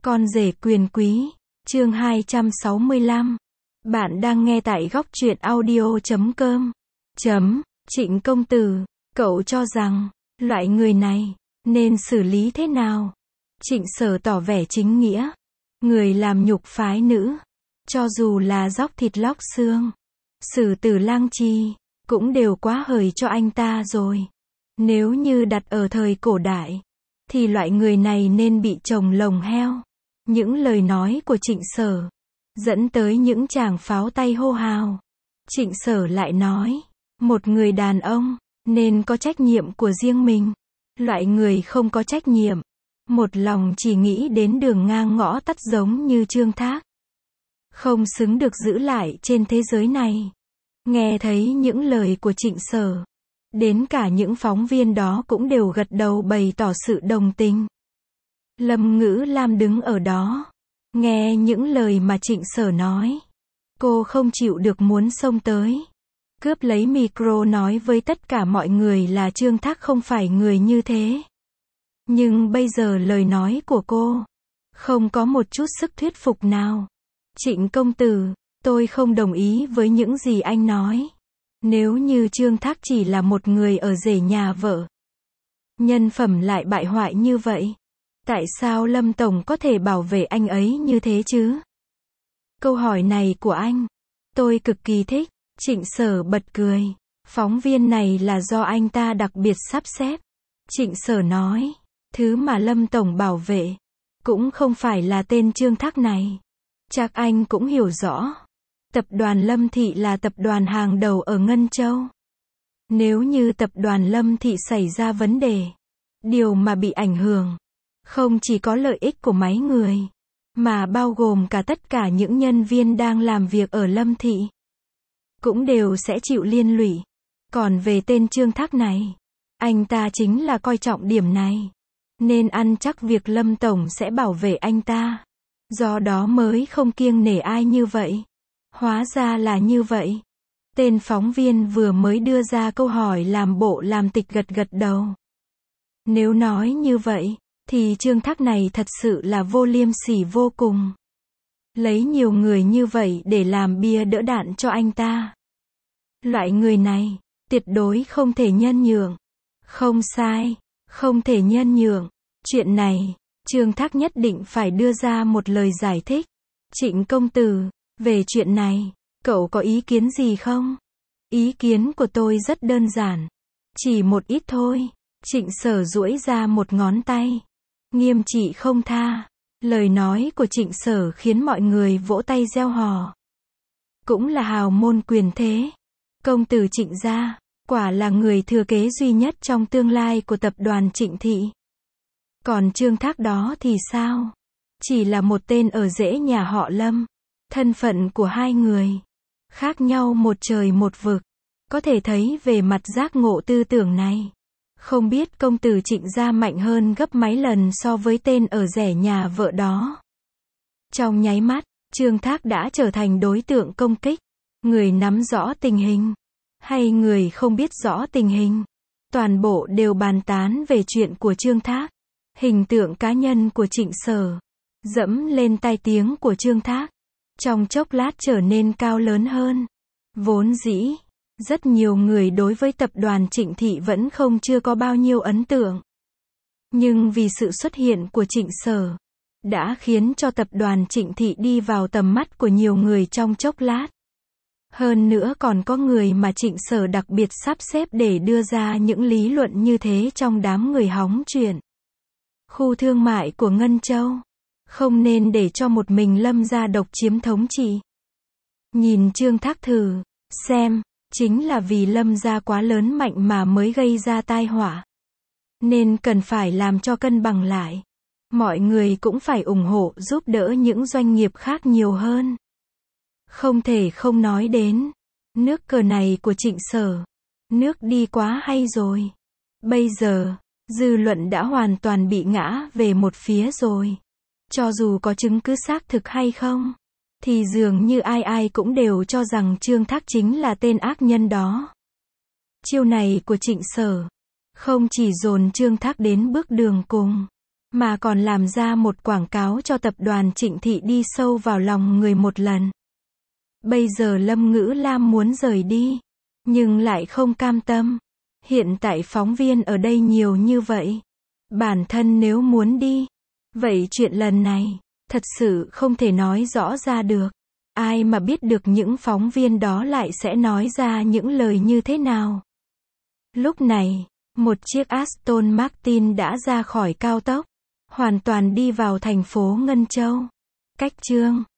Con rể quyền quý, chương 265. Bạn đang nghe tại góc truyện audio.com. Trịnh công tử, cậu cho rằng, loại người này, nên xử lý thế nào? Trịnh Sở tỏ vẻ chính nghĩa. Người làm nhục phái nữ, cho dù là róc thịt lóc xương, xử tử lang chi, cũng đều quá hời cho anh ta rồi. Nếu như đặt ở thời cổ đại, thì loại người này nên bị trồng lồng heo. Những lời nói của Trịnh Sở dẫn tới những tràng pháo tay hô hào. Trịnh Sở lại nói, một người đàn ông nên có trách nhiệm của riêng mình. Loại người không có trách nhiệm, một lòng chỉ nghĩ đến đường ngang ngõ tắt giống như Trương Thác, không xứng được giữ lại trên thế giới này. Nghe thấy những lời của Trịnh Sở, đến cả những phóng viên đó cũng đều gật đầu bày tỏ sự đồng tình. Lâm Ngữ Lam đứng ở đó, nghe những lời mà Trịnh Sở nói. Cô không chịu được muốn xông tới, cướp lấy micro nói với tất cả mọi người là Trương Thác không phải người như thế. Nhưng bây giờ lời nói của cô không có một chút sức thuyết phục nào. Trịnh công tử, tôi không đồng ý với những gì anh nói. Nếu như Trương Thác chỉ là một người ở rể nhà vợ, nhân phẩm lại bại hoại như vậy, tại sao Lâm Tổng có thể bảo vệ anh ấy như thế chứ? Câu hỏi này của anh, tôi cực kỳ thích. Trịnh Sở bật cười. Phóng viên này là do anh ta đặc biệt sắp xếp. Trịnh Sở nói, thứ mà Lâm Tổng bảo vệ, cũng không phải là tên Trương Thác này. Chắc anh cũng hiểu rõ. Tập đoàn Lâm Thị là tập đoàn hàng đầu ở Ngân Châu. Nếu như tập đoàn Lâm Thị xảy ra vấn đề, điều mà bị ảnh hưởng không chỉ có lợi ích của mấy người, mà bao gồm cả tất cả những nhân viên đang làm việc ở Lâm Thị, cũng đều sẽ chịu liên lụy. Còn về tên Trương Thác này, anh ta chính là coi trọng điểm này, nên ăn chắc việc Lâm Tổng sẽ bảo vệ anh ta. Do đó mới không kiêng nể ai như vậy. Hóa ra là như vậy. Tên phóng viên vừa mới đưa ra câu hỏi làm bộ làm tịch gật gật đầu. Nếu nói như vậy, thì Trương Thác này thật sự là vô liêm sỉ vô cùng. Lấy nhiều người như vậy để làm bia đỡ đạn cho anh ta. Loại người này, tuyệt đối không thể nhân nhượng. Không sai, không thể nhân nhượng. Chuyện này, Trương Thác nhất định phải đưa ra một lời giải thích. Trịnh công tử, về chuyện này, cậu có ý kiến gì không? Ý kiến của tôi rất đơn giản. Chỉ một ít thôi. Trịnh Sở duỗi ra một ngón tay, nghiêm trị không tha. Lời nói của Trịnh Sở khiến mọi người vỗ tay reo hò. Cũng là hào môn quyền thế. Công tử Trịnh gia, quả là người thừa kế duy nhất trong tương lai của tập đoàn Trịnh Thị. Còn Trương Thác đó thì sao? Chỉ là một tên ở rễ nhà họ Lâm. Thân phận của hai người khác nhau một trời một vực. Có thể thấy về mặt giác ngộ tư tưởng này, không biết công tử Trịnh gia mạnh hơn gấp mấy lần so với tên ở rẻ nhà vợ đó. Trong nháy mắt, Trương Thác đã trở thành đối tượng công kích. Người nắm rõ tình hình, hay người không biết rõ tình hình, toàn bộ đều bàn tán về chuyện của Trương Thác. Hình tượng cá nhân của Trịnh Sở dẫm lên tai tiếng của Trương Thác, trong chốc lát trở nên cao lớn hơn. Vốn dĩ, rất nhiều người đối với tập đoàn Trịnh Thị vẫn chưa có bao nhiêu ấn tượng. Nhưng vì sự xuất hiện của Trịnh Sở, đã khiến cho tập đoàn Trịnh Thị đi vào tầm mắt của nhiều người trong chốc lát. Hơn nữa còn có người mà Trịnh Sở đặc biệt sắp xếp để đưa ra những lý luận như thế trong đám người hóng chuyện. Khu thương mại của Ngân Châu, không nên để cho một mình Lâm gia độc chiếm thống trị. Nhìn Trương Thác thử xem, chính là vì Lâm gia quá lớn mạnh mà mới gây ra tai họa. Nên cần phải làm cho cân bằng lại. Mọi người cũng phải ủng hộ giúp đỡ những doanh nghiệp khác nhiều hơn. Không thể không nói đến nước cờ này của Trịnh Sở. Nước đi quá hay rồi. Bây giờ, dư luận đã hoàn toàn bị ngã về một phía rồi. Cho dù có chứng cứ xác thực hay không, thì dường như ai ai cũng đều cho rằng Trương Thác chính là tên ác nhân đó. Chiêu này của Trịnh Sở không chỉ dồn Trương Thác đến bước đường cùng, mà còn làm ra một quảng cáo cho tập đoàn Trịnh Thị đi sâu vào lòng người một lần. Bây giờ Lâm Ngữ Lam muốn rời đi, nhưng lại không cam tâm. Hiện tại phóng viên ở đây nhiều như vậy. Bản thân nếu muốn đi, vậy chuyện lần này, thật sự không thể nói rõ ra được. Ai mà biết được những phóng viên đó lại sẽ nói ra những lời như thế nào. Lúc này, một chiếc Aston Martin đã ra khỏi cao tốc, hoàn toàn đi vào thành phố Ngân Châu. Cách Chương